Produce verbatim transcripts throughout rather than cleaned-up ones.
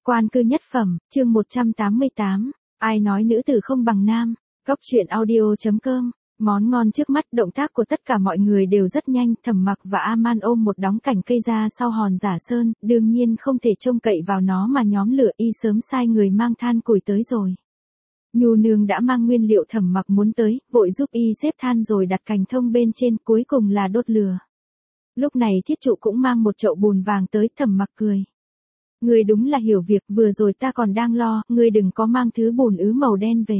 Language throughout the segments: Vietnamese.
Quan cư nhất phẩm, chương một trăm tám mươi tám, ai nói nữ tử không bằng nam, góc truyện audio.com, món ngon trước mắt. Động tác của tất cả mọi người đều rất nhanh. Thẩm Mặc và A-man ôm một đống cành cây ra sau hòn giả sơn, đương nhiên không thể trông cậy vào nó mà nhóm lửa, y sớm sai người mang than củi tới rồi. Nhu nương đã mang nguyên liệu Thẩm Mặc muốn tới, vội giúp y xếp than rồi đặt cành thông bên trên, cuối cùng là đốt lửa. Lúc này Thiết Trụ cũng mang một chậu bùn vàng tới. Thẩm Mặc cười: "Ngươi đúng là hiểu việc, vừa rồi ta còn đang lo, ngươi đừng có mang thứ bùn ứ màu đen về."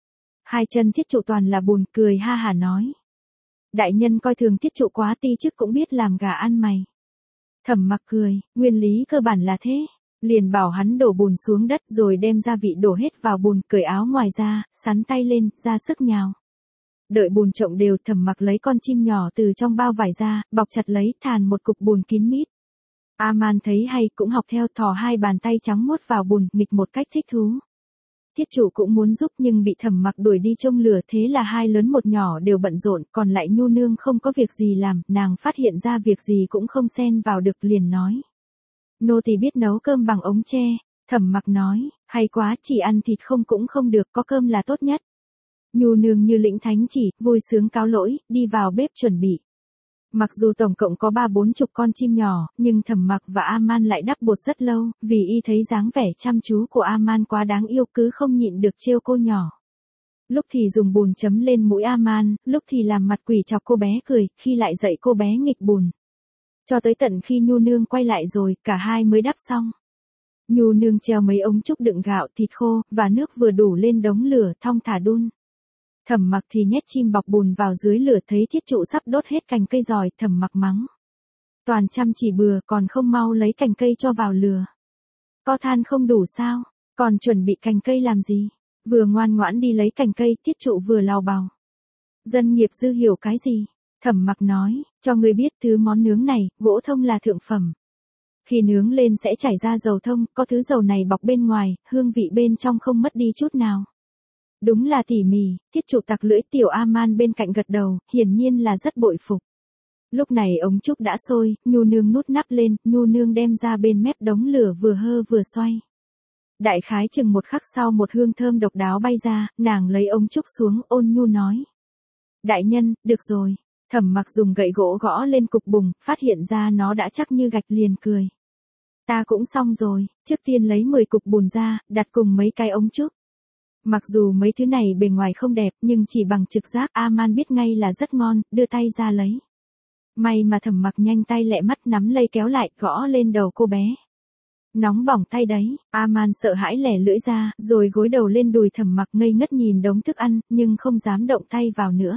Hai chân Thiết Trụ toàn là bùn, cười ha hả nói: "Đại nhân coi thường Thiết Trụ quá, ti chức cũng biết làm gà ăn mày." Thẩm Mặc cười: "Nguyên lý cơ bản là thế." Liền bảo hắn đổ bùn xuống đất rồi đem gia vị đổ hết vào bùn, cởi áo ngoài ra, sắn tay lên, ra sức nhào. Đợi bùn trộn đều, Thẩm Mặc lấy con chim nhỏ từ trong bao vải ra, bọc chặt lấy, thàn một cục bùn kín mít. A-man thấy hay cũng học theo, thò hai bàn tay trắng muốt vào bùn, nghịch một cách thích thú. Thiết Trụ cũng muốn giúp nhưng bị Thẩm Mặc đuổi đi trông lửa, thế là hai lớn một nhỏ đều bận rộn, còn lại Nhu nương không có việc gì làm, nàng phát hiện ra việc gì cũng không xen vào được, liền nói: "Nô tỳ biết nấu cơm bằng ống tre." Thẩm Mặc nói: "Hay quá, chỉ ăn thịt không cũng không được, có cơm là tốt nhất." Nhu nương như lĩnh thánh chỉ, vui sướng cáo lỗi, đi vào bếp chuẩn bị. Mặc dù tổng cộng có ba bốn chục con chim nhỏ, nhưng Thẩm Mặc và A-man lại đắp bột rất lâu, vì y thấy dáng vẻ chăm chú của A-man quá đáng yêu, cứ không nhịn được trêu cô nhỏ. Lúc thì dùng bùn chấm lên mũi A-man, lúc thì làm mặt quỷ chọc cô bé cười, khi lại dạy cô bé nghịch bùn. Cho tới tận khi Nhu nương quay lại rồi, cả hai mới đắp xong. Nhu nương treo mấy ống trúc đựng gạo, thịt khô và nước vừa đủ lên đống lửa, thong thả đun. Thẩm Mặc thì nhét chim bọc bùn vào dưới lửa, thấy Thiết Trụ sắp đốt hết cành cây giỏi, Thẩm Mặc mắng: "Toàn chăm chỉ bừa, còn không mau lấy cành cây cho vào lửa. Có than không đủ sao, còn chuẩn bị cành cây làm gì?" Vừa ngoan ngoãn đi lấy cành cây, Thiết Trụ vừa lào bào: "Dân nghiệp dư hiểu cái gì?" Thẩm Mặc nói: "Cho ngươi biết, thứ món nướng này, gỗ thông là thượng phẩm. Khi nướng lên sẽ chảy ra dầu thông, có thứ dầu này bọc bên ngoài, hương vị bên trong không mất đi chút nào. Đúng là tỉ mỉ." Thiết Trụ tặc lưỡi, tiểu A-man bên cạnh gật đầu, hiển nhiên là rất bội phục. Lúc này ống trúc đã sôi, Nhu nương nút nắp lên, Nhu nương đem ra bên mép đống lửa vừa hơ vừa xoay. Đại khái chừng một khắc sau, một hương thơm độc đáo bay ra, nàng lấy ống trúc xuống, ôn nhu nói: "Đại nhân, được rồi." Thẩm Mặc dùng gậy gỗ gõ lên cục bùn, phát hiện ra nó đã chắc như gạch, liền cười: "Ta cũng xong rồi." Trước tiên lấy mười cục bùn ra, đặt cùng mấy cái ống trúc. Mặc dù mấy thứ này bề ngoài không đẹp, nhưng chỉ bằng trực giác A-man biết ngay là rất ngon, đưa tay ra lấy. May mà Thẩm Mặc nhanh tay lẹ mắt, nắm lây kéo lại, gõ lên đầu cô bé. "Nóng bỏng tay đấy." A-man sợ hãi lẻ lưỡi ra, rồi gối đầu lên đùi Thẩm Mặc, ngây ngất nhìn đống thức ăn, nhưng không dám động tay vào nữa.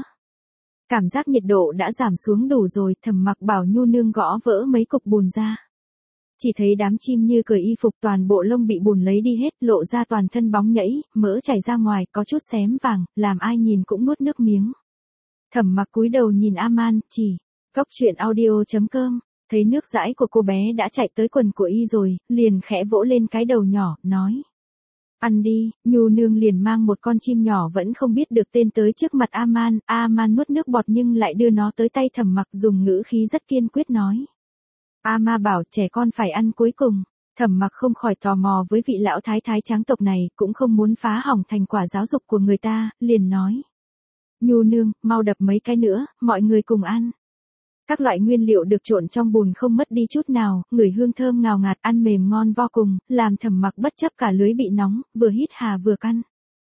Cảm giác nhiệt độ đã giảm xuống đủ rồi, Thẩm Mặc bảo Nhu nương gõ vỡ mấy cục bùn ra. Chỉ thấy đám chim như cởi y phục, toàn bộ lông bị bùn lấy đi hết, lộ ra toàn thân bóng nhẫy, mỡ chảy ra ngoài, có chút xém vàng, làm ai nhìn cũng nuốt nước miếng. Thẩm Mặc cúi đầu nhìn A-man, chỉ: "Góc truyện audio.com." Thấy nước dãi của cô bé đã chạy tới quần của y rồi, liền khẽ vỗ lên cái đầu nhỏ, nói: "Ăn đi." Nhu nương liền mang một con chim nhỏ vẫn không biết được tên tới trước mặt A-man, A-man nuốt nước bọt nhưng lại đưa nó tới tay Thẩm Mặc, dùng ngữ khí rất kiên quyết nói: "A-ma bảo trẻ con phải ăn cuối cùng." Thẩm Mặc không khỏi tò mò với vị lão thái thái tráng tộc này, cũng không muốn phá hỏng thành quả giáo dục của người ta, liền nói: "Nhu nương, mau đập mấy cái nữa, mọi người cùng ăn." Các loại nguyên liệu được trộn trong bùn không mất đi chút nào, ngửi hương thơm ngào ngạt, ăn mềm ngon vô cùng, làm Thẩm Mặc bất chấp cả lưới bị nóng, vừa hít hà vừa căn.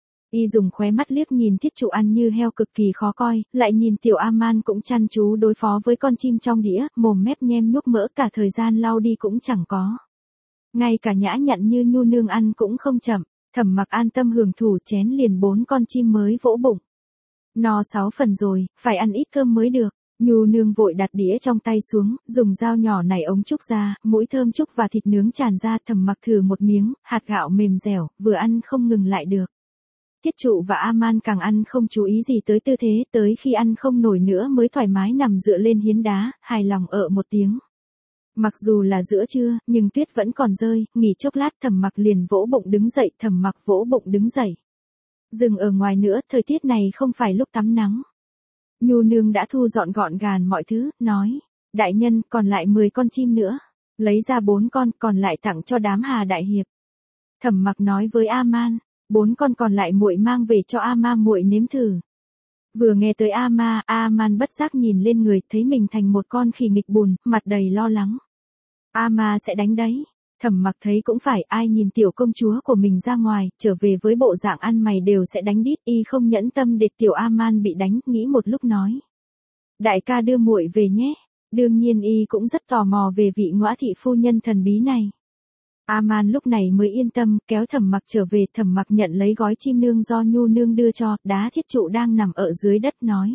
Y dùng khóe mắt liếc nhìn Thiết Trụ ăn như heo cực kỳ khó coi, lại nhìn tiểu A-man cũng chăm chú đối phó với con chim trong đĩa, mồm mép nhem nhuốc mỡ, cả thời gian lau đi cũng chẳng có. Ngay cả nhã nhặn như Nhu nương ăn cũng không chậm. Thẩm Mặc an tâm hưởng thụ, chén liền bốn con chim mới vỗ bụng. No sáu phần rồi, phải ăn ít cơm mới được. Nhu nương vội đặt đĩa trong tay xuống, dùng dao nhỏ nảy ống trúc ra, mũi thơm trúc và thịt nướng tràn ra. Thẩm Mặc thử một miếng, hạt gạo mềm dẻo, vừa ăn không ngừng lại được. Thiết Trụ và A-man càng ăn không chú ý gì tới tư thế, tới khi ăn không nổi nữa mới thoải mái nằm dựa lên hiến đá, hài lòng ợ một tiếng. Mặc dù là giữa trưa, nhưng tuyết vẫn còn rơi, nghỉ chốc lát Thẩm Mặc liền vỗ bụng đứng dậy, Thẩm Mặc vỗ bụng đứng dậy. Dừng ở ngoài nữa, thời tiết này không phải lúc tắm nắng. Nhu nương đã thu dọn gọn gàng mọi thứ, nói: "Đại nhân, còn lại mười con chim nữa. Lấy ra bốn con, còn lại tặng cho đám Hà đại hiệp." Thẩm Mặc nói với A-man, bốn con còn lại muội mang về cho A-ma muội nếm thử. Vừa nghe tới A-ma, A-man bất giác nhìn lên người, thấy mình thành một con khỉ nghịch bùn, mặt đầy lo lắng. A-ma sẽ đánh đấy. Thẩm Mặc thấy cũng phải, ai nhìn tiểu công chúa của mình ra ngoài, trở về với bộ dạng ăn mày đều sẽ đánh đít, y không nhẫn tâm để tiểu A-man bị đánh, nghĩ một lúc nói. Đại ca đưa muội về nhé. Đương nhiên y cũng rất tò mò về vị ngõa thị phu nhân thần bí này. A-man lúc này mới yên tâm, kéo Thẩm Mặc trở về. Thẩm Mặc nhận lấy gói chim nương do Nhu nương đưa cho, đá thiết trụ đang nằm ở dưới đất nói.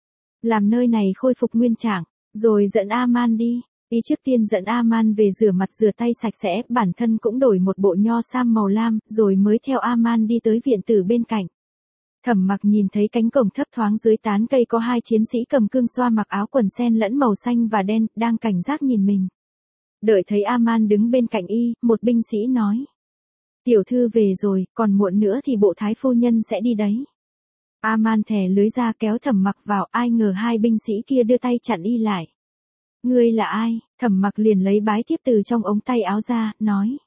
Làm nơi này khôi phục nguyên trạng, rồi dẫn A-man đi. Y trước tiên dẫn A-man về rửa mặt rửa tay sạch sẽ, bản thân cũng đổi một bộ nho sam màu lam, rồi mới theo A-man đi tới viện tử bên cạnh. Thẩm Mặc nhìn thấy cánh cổng thấp thoáng dưới tán cây có hai chiến sĩ cầm cương xoa mặc áo quần sen lẫn màu xanh và đen, đang cảnh giác nhìn mình. Đợi thấy A-man đứng bên cạnh y, một binh sĩ nói. Tiểu thư về rồi, còn muộn nữa thì bộ thái phu nhân sẽ đi đấy. A-man thè lưới ra kéo Thẩm Mặc vào, ai ngờ hai binh sĩ kia đưa tay chặn y lại. Ngươi là ai? Thẩm Mặc liền lấy bái thiếp từ trong ống tay áo ra, nói.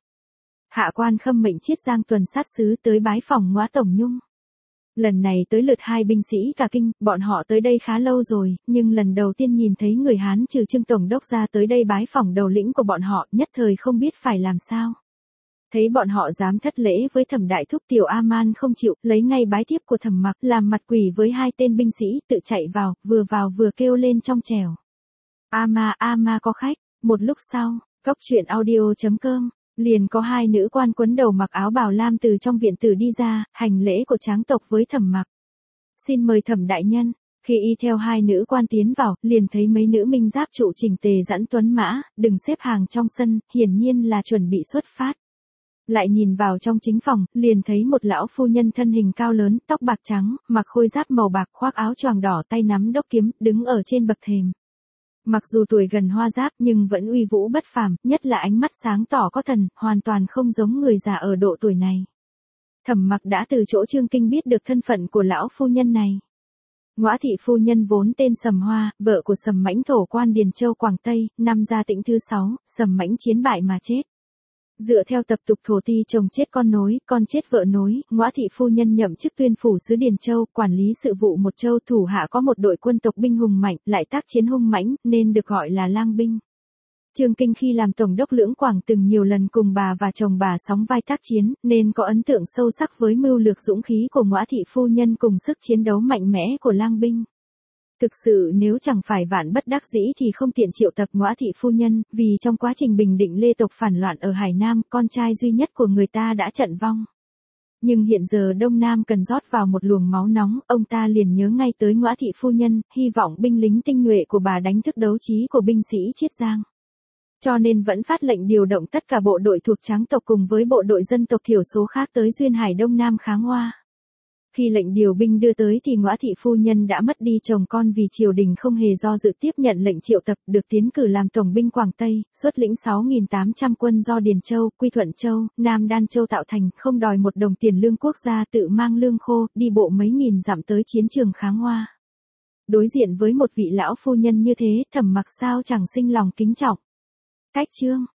Hạ quan khâm mệnh Chiết Giang tuần sát sứ tới bái phỏng ngõa tổng nhung. Lần này tới lượt hai binh sĩ cả kinh, bọn họ tới đây khá lâu rồi, nhưng lần đầu tiên nhìn thấy người Hán trừ Trương tổng đốc ra tới đây bái phỏng đầu lĩnh của bọn họ, nhất thời không biết phải làm sao. Thấy bọn họ dám thất lễ với Thẩm đại thúc, tiểu A-man không chịu, lấy ngay bái thiếp của Thẩm Mặc, làm mặt quỷ với hai tên binh sĩ, tự chạy vào, vừa vào vừa kêu lên trong trẻo. A-ma, A-ma có khách. Một lúc sau, cốc truyện audio chấm com, liền có hai nữ quan quấn đầu mặc áo bào lam từ trong viện tử đi ra, hành lễ của tráng tộc với Thẩm Mặc. Xin mời Thẩm đại nhân. Khi y theo hai nữ quan tiến vào, liền thấy mấy nữ minh giáp trụ chỉnh tề dẫn tuấn mã, đừng xếp hàng trong sân, hiển nhiên là chuẩn bị xuất phát. Lại nhìn vào trong chính phòng, liền thấy một lão phu nhân thân hình cao lớn, tóc bạc trắng, mặc khôi giáp màu bạc, khoác áo choàng đỏ, tay nắm đốc kiếm, đứng ở trên bậc thềm. Mặc dù tuổi gần hoa giáp nhưng vẫn uy vũ bất phàm, nhất là ánh mắt sáng tỏ có thần, hoàn toàn không giống người già ở độ tuổi này. Thẩm Mặc đã từ chỗ Trương Kinh biết được thân phận của lão phu nhân này. Ngõa thị phu nhân vốn tên Sầm Hoa, vợ của Sầm Mãnh thổ quan Điền Châu Quảng Tây, năm Gia Tĩnh thứ sáu, Sầm Mãnh chiến bại mà chết. Dựa theo tập tục thổ ti chồng chết con nối, con chết vợ nối, Ngõa thị phu nhân nhậm chức tuyên phủ sứ Điền Châu, quản lý sự vụ một châu, thủ hạ có một đội quân tộc binh hùng mạnh, lại tác chiến hung mãnh, nên được gọi là lang binh. Trương Kinh khi làm tổng đốc Lưỡng Quảng từng nhiều lần cùng bà và chồng bà sóng vai tác chiến, nên có ấn tượng sâu sắc với mưu lược dũng khí của Ngõa thị phu nhân cùng sức chiến đấu mạnh mẽ của lang binh. Thực sự nếu chẳng phải vạn bất đắc dĩ thì không tiện triệu tập Ngõa thị phu nhân, vì trong quá trình bình định Lê tộc phản loạn ở Hải Nam, con trai duy nhất của người ta đã trận vong. Nhưng hiện giờ Đông Nam cần rót vào một luồng máu nóng, ông ta liền nhớ ngay tới Ngõa thị phu nhân, hy vọng binh lính tinh nhuệ của bà đánh thức đấu trí của binh sĩ Chiết Giang. Cho nên vẫn phát lệnh điều động tất cả bộ đội thuộc Tráng tộc cùng với bộ đội dân tộc thiểu số khác tới duyên hải Đông Nam kháng Hoa. Khi lệnh điều binh đưa tới thì Ngõa thị phu nhân đã mất đi chồng con, vì triều đình không hề do dự tiếp nhận lệnh triệu tập, được tiến cử làm tổng binh Quảng Tây, xuất lĩnh sáu nghìn tám trăm quân do Điền Châu, Quy Thuận Châu, Nam Đan Châu tạo thành, không đòi một đồng tiền lương quốc gia, tự mang lương khô, đi bộ mấy nghìn dặm tới chiến trường kháng Hoa. Đối diện với một vị lão phu nhân như thế, Thẩm Mặc sao chẳng sinh lòng kính trọng. Cách chương